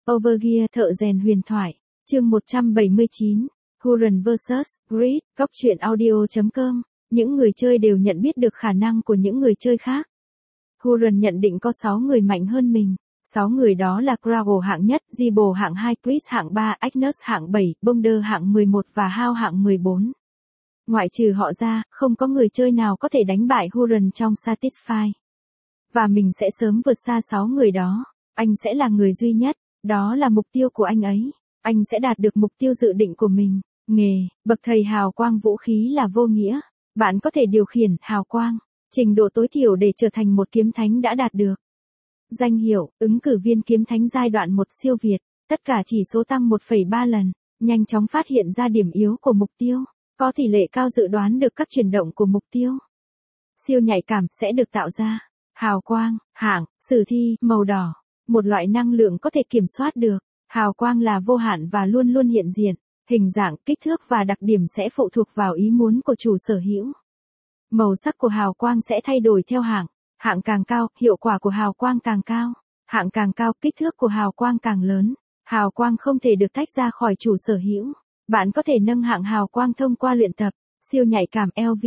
Overgear thợ rèn huyền thoại, chương 179, Huron vs. Greed, góc truyện audio.com, những người chơi đều nhận biết được khả năng của những người chơi khác. Huron nhận định có 6 người mạnh hơn mình. 6 người đó là Gravel hạng nhất, Zebo hạng 2, Chris hạng 3, Agnes hạng 7, Bonder hạng 11 và Hao hạng 14. Ngoại trừ họ ra, không có người chơi nào có thể đánh bại Huron trong Satisfy. Và mình sẽ sớm vượt xa 6 người đó. Anh sẽ là người duy nhất. Đó là mục tiêu của anh ấy. Anh sẽ đạt được mục tiêu dự định của mình. Nghề, bậc thầy hào quang vũ khí là vô nghĩa. Bạn có thể điều khiển hào quang. Trình độ tối thiểu để trở thành một kiếm thánh đã đạt được. Danh hiệu, ứng cử viên kiếm thánh giai đoạn 1 siêu việt. Tất cả chỉ số tăng 1,3 lần. Nhanh chóng phát hiện ra điểm yếu của mục tiêu. Có tỷ lệ cao dự đoán được các chuyển động của mục tiêu. Siêu nhạy cảm sẽ được tạo ra. Hào quang, hạng, sử thi, màu đỏ. Một loại năng lượng có thể kiểm soát được. Hào quang là vô hạn và luôn luôn hiện diện. Hình dạng, kích thước và đặc điểm sẽ phụ thuộc vào ý muốn của chủ sở hữu. Màu sắc của hào quang sẽ thay đổi theo hạng. Hạng càng cao, hiệu quả của hào quang càng cao. Hạng càng cao, kích thước của hào quang càng lớn. Hào quang không thể được tách ra khỏi chủ sở hữu. Bạn có thể nâng hạng hào quang thông qua luyện tập. Siêu nhạy cảm LV,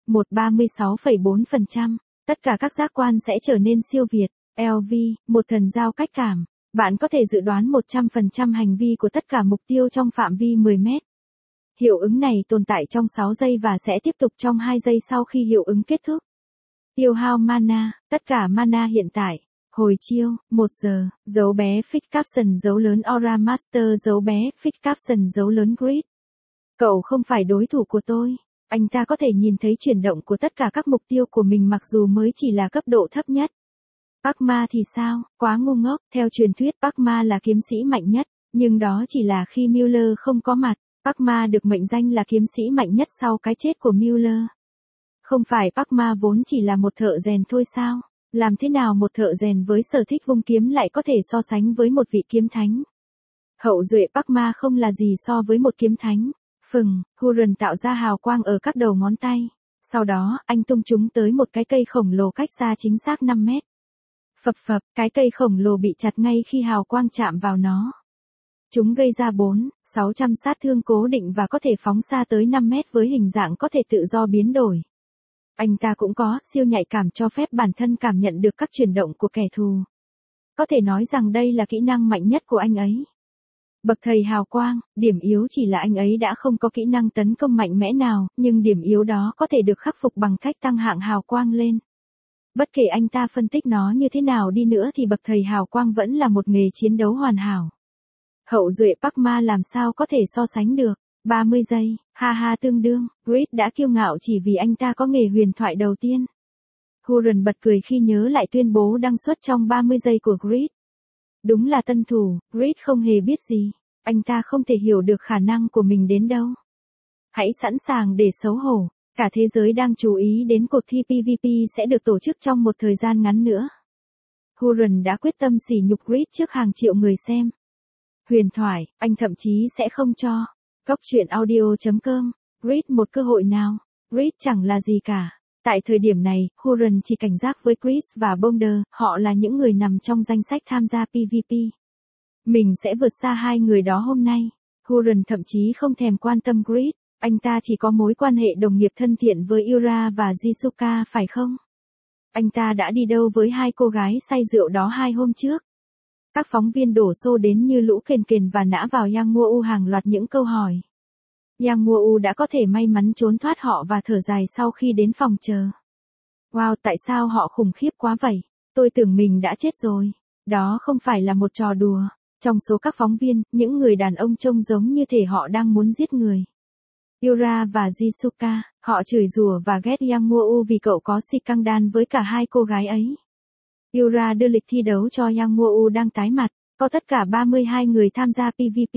136,4%. Tất cả các giác quan sẽ trở nên siêu việt. LV, một thần giao cách cảm. Bạn có thể dự đoán 100% hành vi của tất cả mục tiêu trong phạm vi 10 mét. Hiệu ứng này tồn tại trong 6 giây và sẽ tiếp tục trong 2 giây sau khi hiệu ứng kết thúc. Tiêu hao mana, tất cả mana hiện tại. Hồi chiêu, 1 giờ, dấu bé Fix Caption dấu lớn Aura Master dấu bé Fix Caption dấu lớn Grid. Cậu không phải đối thủ của tôi. Anh ta có thể nhìn thấy chuyển động của tất cả các mục tiêu của mình mặc dù mới chỉ là cấp độ thấp nhất. Pacma thì sao? Quá ngu ngốc, theo truyền thuyết Pacma là kiếm sĩ mạnh nhất, nhưng đó chỉ là khi Miller không có mặt. Pacma được mệnh danh là kiếm sĩ mạnh nhất sau cái chết của Miller. Không phải Pacma vốn chỉ là một thợ rèn thôi sao? Làm thế nào một thợ rèn với sở thích vung kiếm lại có thể so sánh với một vị kiếm thánh? Hậu duệ Pacma không là gì so với một kiếm thánh. Huron tạo ra hào quang ở các đầu ngón tay. Sau đó, anh tung chúng tới một cái cây khổng lồ cách xa chính xác 5 mét. Phập phập, cái cây khổng lồ bị chặt ngay khi hào quang chạm vào nó. Chúng gây ra 400-600 sát thương cố định và có thể phóng xa tới 5 mét với hình dạng có thể tự do biến đổi. Anh ta cũng có siêu nhạy cảm cho phép bản thân cảm nhận được các chuyển động của kẻ thù. Có thể nói rằng đây là kỹ năng mạnh nhất của anh ấy. Bậc thầy hào quang, điểm yếu chỉ là anh ấy đã không có kỹ năng tấn công mạnh mẽ nào, nhưng điểm yếu đó có thể được khắc phục bằng cách tăng hạng hào quang lên. Bất kể anh ta phân tích nó như thế nào đi nữa thì bậc thầy hào quang vẫn là một nghề chiến đấu hoàn hảo. Hậu duệ Pacma làm sao có thể so sánh được. 30 giây, ha ha tương đương, Grid đã kiêu ngạo chỉ vì anh ta có nghề huyền thoại đầu tiên. Huron bật cười khi nhớ lại tuyên bố đăng xuất trong 30 giây của Grid. Đúng là tân thủ, Grid không hề biết gì. Anh ta không thể hiểu được khả năng của mình đến đâu. Hãy sẵn sàng để xấu hổ. Cả thế giới đang chú ý đến cuộc thi PvP sẽ được tổ chức trong một thời gian ngắn nữa. Huron đã quyết tâm sỉ nhục Grid trước hàng triệu người xem. Huyền thoại, anh thậm chí sẽ không cho. Góc truyện audio.com, Grid một cơ hội nào. Grid chẳng là gì cả. Tại thời điểm này, Huron chỉ cảnh giác với Chris và Bonder, họ là những người nằm trong danh sách tham gia PvP. Mình sẽ vượt xa hai người đó hôm nay. Huron thậm chí không thèm quan tâm Grid, anh ta chỉ có mối quan hệ đồng nghiệp thân thiện với Yura và Jisuka phải không? Anh ta đã đi đâu với hai cô gái say rượu đó 2 hôm trước? Các phóng viên đổ xô đến như lũ kền kền và nã vào Yang Nguo hàng loạt những câu hỏi. Yang Nguo đã có thể may mắn trốn thoát họ và thở dài sau khi đến phòng chờ. Wow, tại sao họ khủng khiếp quá vậy? Tôi tưởng mình đã chết rồi. Đó không phải là một trò đùa. Trong số các phóng viên, những người đàn ông trông giống như thể họ đang muốn giết người. Yura và Jisuka, họ chửi rủa và ghét Yang Nguo vì cậu có si căng đan với cả hai cô gái ấy. Yura đưa lịch thi đấu cho Yang Nguo đang tái mặt, có tất cả 32 người tham gia PvP.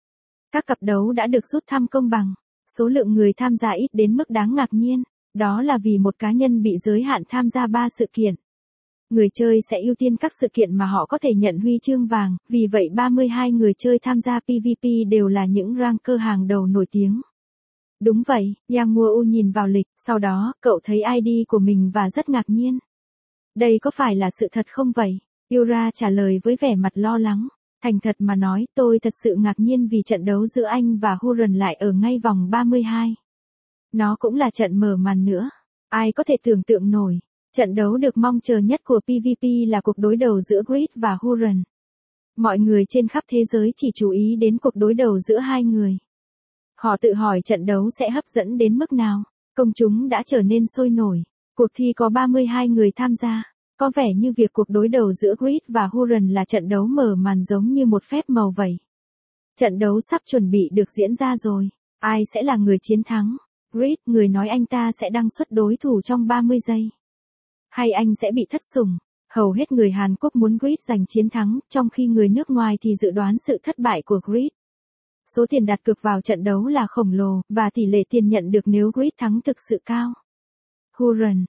Các cặp đấu đã được rút thăm công bằng, số lượng người tham gia ít đến mức đáng ngạc nhiên, đó là vì một cá nhân bị giới hạn tham gia 3 sự kiện. Người chơi sẽ ưu tiên các sự kiện mà họ có thể nhận huy chương vàng, vì vậy 32 người chơi tham gia PvP đều là những ranker hàng đầu nổi tiếng. Đúng vậy, Yang Nguo nhìn vào lịch, sau đó, cậu thấy ID của mình và rất ngạc nhiên. Đây có phải là sự thật không vậy? Yura trả lời với vẻ mặt lo lắng. Thành thật mà nói, tôi thật sự ngạc nhiên vì trận đấu giữa anh và Huron lại ở ngay vòng 32. Nó cũng là trận mở màn nữa. Ai có thể tưởng tượng nổi, trận đấu được mong chờ nhất của PvP là cuộc đối đầu giữa Grid và Huron. Mọi người trên khắp thế giới chỉ chú ý đến cuộc đối đầu giữa hai người. Họ tự hỏi trận đấu sẽ hấp dẫn đến mức nào. Công chúng đã trở nên sôi nổi. Cuộc thi có 32 người tham gia. Có vẻ như việc cuộc đối đầu giữa Grid và Huron là trận đấu mở màn giống như một phép màu vậy. Trận đấu sắp chuẩn bị được diễn ra rồi. Ai sẽ là người chiến thắng? Grid, người nói anh ta sẽ đăng xuất đối thủ trong 30 giây. Hay anh sẽ bị thất sủng? Hầu hết người Hàn Quốc muốn Grid giành chiến thắng, trong khi người nước ngoài thì dự đoán sự thất bại của Grid. Số tiền đặt cược vào trận đấu là khổng lồ, và tỷ lệ tiền nhận được nếu Grid thắng thực sự cao. Huron,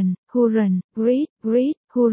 Grid,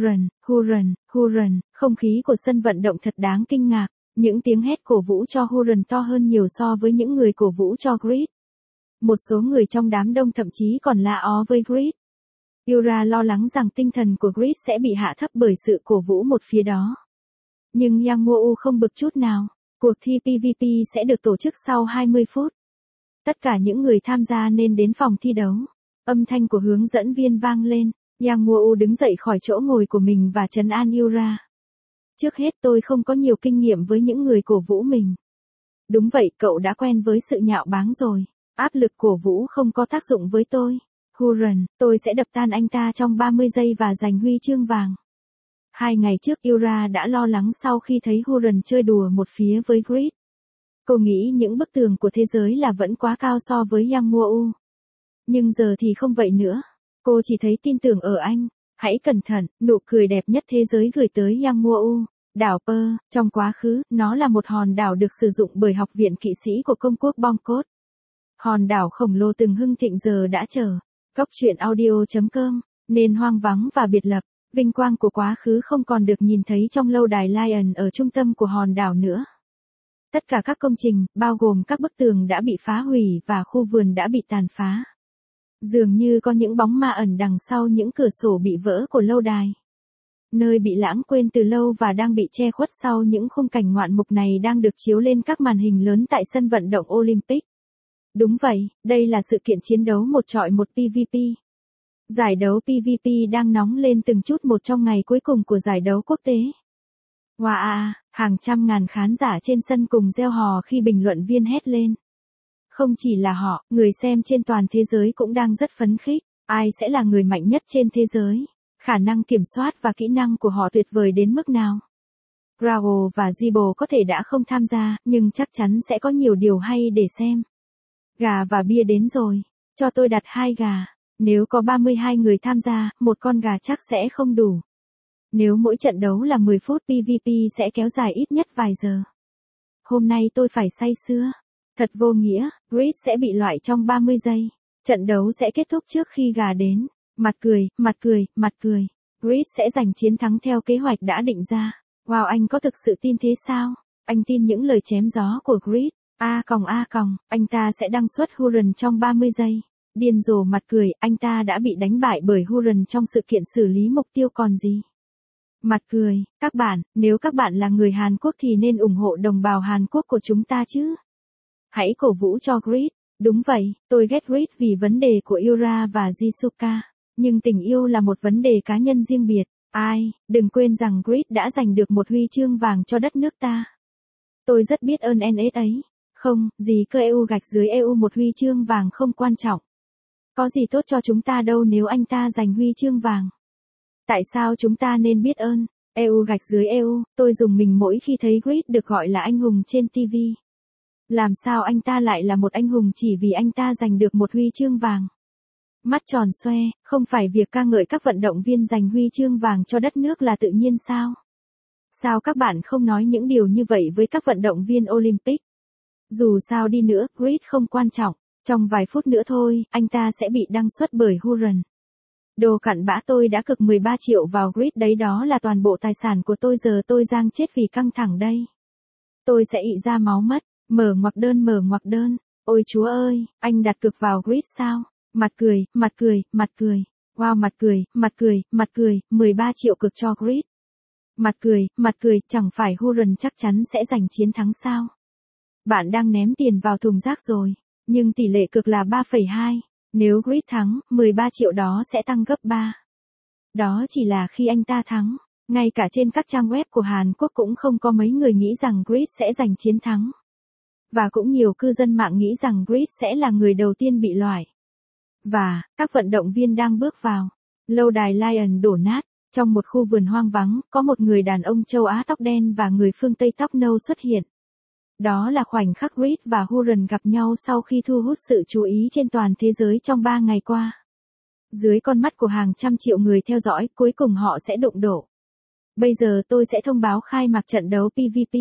Huron, không khí của sân vận động thật đáng kinh ngạc. Những tiếng hét cổ vũ cho Huron to hơn nhiều so với những người cổ vũ cho Grid. Một số người trong đám đông thậm chí còn la ó với Grid. Yura lo lắng rằng tinh thần của Grid sẽ bị hạ thấp bởi sự cổ vũ một phía đó. Nhưng Yang Woo không bực chút nào. Cuộc thi PvP sẽ được tổ chức sau 20 phút. Tất cả những người tham gia nên đến phòng thi đấu. Âm thanh của hướng dẫn viên vang lên. Yang Woo đứng dậy khỏi chỗ ngồi của mình và trấn an Yura. Trước hết tôi không có nhiều kinh nghiệm với những người cổ vũ mình. Đúng vậy, cậu đã quen với sự nhạo báng rồi. Áp lực cổ vũ không có tác dụng với tôi. Huron, tôi sẽ đập tan anh ta trong 30 giây và giành huy chương vàng. 2 ngày trước Yura đã lo lắng sau khi thấy Huron chơi đùa một phía với Grid. Cô nghĩ những bức tường của thế giới là vẫn quá cao so với Yang Woo. Nhưng giờ thì không vậy nữa. Cô chỉ thấy tin tưởng ở anh. Hãy cẩn thận, nụ cười đẹp nhất thế giới gửi tới Yang Woo. Đảo Pearl, trong quá khứ, nó là một hòn đảo được sử dụng bởi học viện kỵ sĩ của công quốc Bangkok. Hòn đảo khổng lồ từng hưng thịnh giờ đã trở. Góc truyện audio.com, nên hoang vắng và biệt lập. Vinh quang của quá khứ không còn được nhìn thấy trong lâu đài Lion ở trung tâm của hòn đảo nữa. Tất cả các công trình, bao gồm các bức tường đã bị phá hủy và khu vườn đã bị tàn phá. Dường như có những bóng ma ẩn đằng sau những cửa sổ bị vỡ của lâu đài. Nơi bị lãng quên từ lâu và đang bị che khuất sau những khung cảnh ngoạn mục này đang được chiếu lên các màn hình lớn tại sân vận động Olympic. Đúng vậy, đây là sự kiện chiến đấu một chọi một PvP. Giải đấu PvP đang nóng lên từng chút một trong ngày cuối cùng của giải đấu quốc tế. Wow, hàng trăm ngàn khán giả trên sân cùng reo hò khi bình luận viên hét lên. Không chỉ là họ, người xem trên toàn thế giới cũng đang rất phấn khích. Ai sẽ là người mạnh nhất trên thế giới? Khả năng kiểm soát và kỹ năng của họ tuyệt vời đến mức nào? Raoul và Zibo có thể đã không tham gia, nhưng chắc chắn sẽ có nhiều điều hay để xem. Gà và bia đến rồi. Cho tôi đặt 2 gà. Nếu có 32 người tham gia, một con gà chắc sẽ không đủ. Nếu mỗi trận đấu là 10 phút PvP sẽ kéo dài ít nhất vài giờ. Hôm nay tôi phải say sưa. Thật vô nghĩa, Grid sẽ bị loại trong 30 giây. Trận đấu sẽ kết thúc trước khi gà đến. Mặt cười. Grid sẽ giành chiến thắng theo kế hoạch đã định ra. Wow, anh có thực sự tin thế sao? Anh tin những lời chém gió của Grid. Anh ta sẽ đăng xuất Huron trong 30 giây. Điên rồ mặt cười, anh ta đã bị đánh bại bởi Huron trong sự kiện xử lý mục tiêu còn gì. Mặt cười, các bạn, nếu các bạn là người Hàn Quốc thì nên ủng hộ đồng bào Hàn Quốc của chúng ta chứ. Hãy cổ vũ cho Grid. Đúng vậy, tôi ghét Grid vì vấn đề của Yura và Jisuka. Nhưng tình yêu là một vấn đề cá nhân riêng biệt. Đừng quên rằng Grid đã giành được một huy chương vàng cho đất nước ta. Tôi rất biết ơn NS ấy. Không, gì cơ EU một huy chương vàng không quan trọng. Có gì tốt cho chúng ta đâu nếu anh ta giành huy chương vàng. Tại sao chúng ta nên biết ơn? EU, tôi dùng mình mỗi khi thấy Grid được gọi là anh hùng trên TV. Làm sao anh ta lại là một anh hùng chỉ vì anh ta giành được một huy chương vàng? Mắt tròn xoe, không phải việc ca ngợi các vận động viên giành huy chương vàng cho đất nước là tự nhiên sao? Sao các bạn không nói những điều như vậy với các vận động viên Olympic? Dù sao đi nữa, Grid không quan trọng. Trong vài phút nữa thôi, anh ta sẽ bị đăng xuất bởi Huron. Đồ cặn bã, tôi đã cực 13 triệu vào Grid đấy, đó là toàn bộ tài sản của tôi, giờ tôi giang chết vì căng thẳng đây. Tôi sẽ ị ra máu mất. Mở ngoặc đơn. Ôi chúa ơi, anh đặt cược vào Grid sao? Mặt cười. Wow, mặt cười, 13 triệu cực cho Grid. Mặt cười, chẳng phải Huron chắc chắn sẽ giành chiến thắng sao? Bạn đang ném tiền vào thùng rác rồi, nhưng tỷ lệ cược là 3,2. Nếu Grid thắng, 13 triệu đó sẽ tăng gấp 3. Đó chỉ là khi anh ta thắng. Ngay cả trên các trang web của Hàn Quốc cũng không có mấy người nghĩ rằng Grid sẽ giành chiến thắng. Và cũng nhiều cư dân mạng nghĩ rằng Grid sẽ là người đầu tiên bị loại. Và, các vận động viên đang bước vào. Lâu đài Lion đổ nát. Trong một khu vườn hoang vắng, có một người đàn ông châu Á tóc đen và người phương Tây tóc nâu xuất hiện. Đó là khoảnh khắc Grid và Huron gặp nhau sau khi thu hút sự chú ý trên toàn thế giới trong 3 ngày qua. Dưới con mắt của hàng trăm triệu người theo dõi, cuối cùng họ sẽ đụng độ. Bây giờ tôi sẽ thông báo khai mạc trận đấu PVP.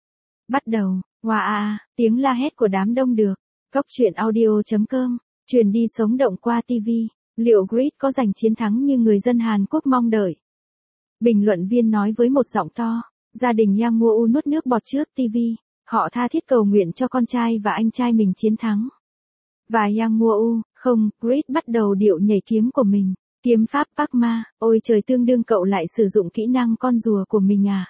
Bắt đầu, wow, tiếng la hét của đám đông được. Cốc truyện audio.com, truyền đi sống động qua TV. Liệu Grid có giành chiến thắng như người dân Hàn Quốc mong đợi? Bình luận viên nói với một giọng to. Gia đình Yang Woo nuốt nước bọt trước TV. Họ tha thiết cầu nguyện cho con trai và anh trai mình chiến thắng. Và Yang Woo, không, Grid bắt đầu điệu nhảy kiếm của mình. Kiếm pháp Park Ma, ôi trời tương đương cậu lại sử dụng kỹ năng con rùa của mình à.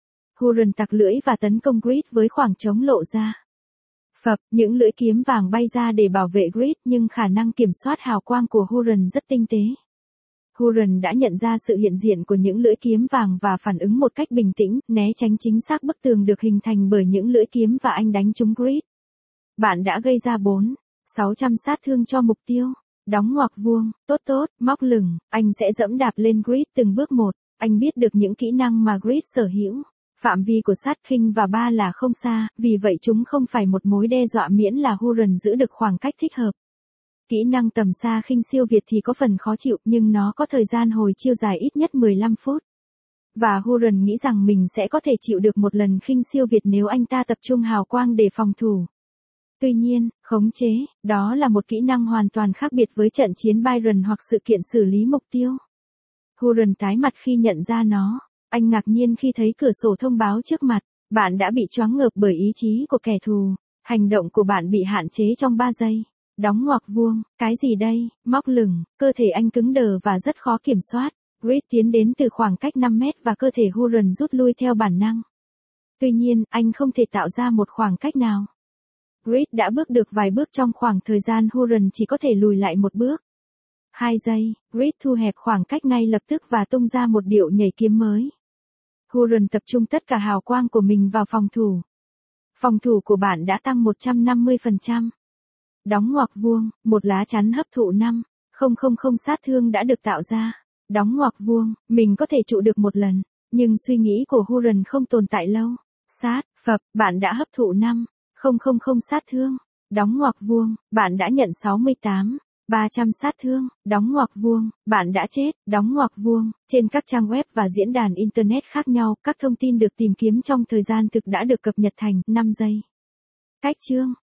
Huron tặc lưỡi và tấn công Grid với khoảng trống lộ ra. Phập, những lưỡi kiếm vàng bay ra để bảo vệ Grid nhưng khả năng kiểm soát hào quang của Huron rất tinh tế. Huron đã nhận ra sự hiện diện của những lưỡi kiếm vàng và phản ứng một cách bình tĩnh, né tránh chính xác bức tường được hình thành bởi những lưỡi kiếm và anh đánh trúng Grid. Bạn đã gây ra 600 sát thương cho mục tiêu. Đóng ngoặc vuông, tốt, móc lửng, anh sẽ dẫm đạp lên Grid từng bước một. Anh biết được những kỹ năng mà Grid sở hữu. Phạm vi của sát khinh và ba là không xa, vì vậy chúng không phải một mối đe dọa miễn là Huron giữ được khoảng cách thích hợp. Kỹ năng tầm xa khinh siêu việt thì có phần khó chịu nhưng nó có thời gian hồi chiêu dài ít nhất 15 phút. Và Huron nghĩ rằng mình sẽ có thể chịu được một lần khinh siêu việt nếu anh ta tập trung hào quang để phòng thủ. Tuy nhiên, khống chế, đó là một kỹ năng hoàn toàn khác biệt với trận chiến Byron hoặc sự kiện xử lý mục tiêu. Huron tái mặt khi nhận ra nó. Anh ngạc nhiên khi thấy cửa sổ thông báo trước mặt. Bạn đã bị choáng ngợp bởi ý chí của kẻ thù. Hành động của bạn bị hạn chế trong 3 giây. Đóng ngoặc vuông, cái gì đây, móc lửng, cơ thể anh cứng đờ và rất khó kiểm soát. Grid tiến đến từ khoảng cách 5 mét và cơ thể Huron rút lui theo bản năng. Tuy nhiên, anh không thể tạo ra một khoảng cách nào. Grid đã bước được vài bước trong khoảng thời gian Huron chỉ có thể lùi lại một bước. 2 giây, Grid thu hẹp khoảng cách ngay lập tức và tung ra một điệu nhảy kiếm mới. Huron tập trung tất cả hào quang của mình vào phòng thủ. Phòng thủ của bạn đã tăng 150%. Đóng ngoặc vuông, một lá chắn hấp thụ 5,000 sát thương đã được tạo ra. Đóng ngoặc vuông, mình có thể trụ được một lần, nhưng suy nghĩ của Huron không tồn tại lâu. Phập, bạn đã hấp thụ 5,000 sát thương. Đóng ngoặc vuông, bạn đã nhận 300 sát thương. Đóng ngoặc vuông, bạn đã chết. Đóng ngoặc vuông, trên các trang web và diễn đàn Internet khác nhau, các thông tin được tìm kiếm trong thời gian thực đã được cập nhật thành 5 giây. Cách chương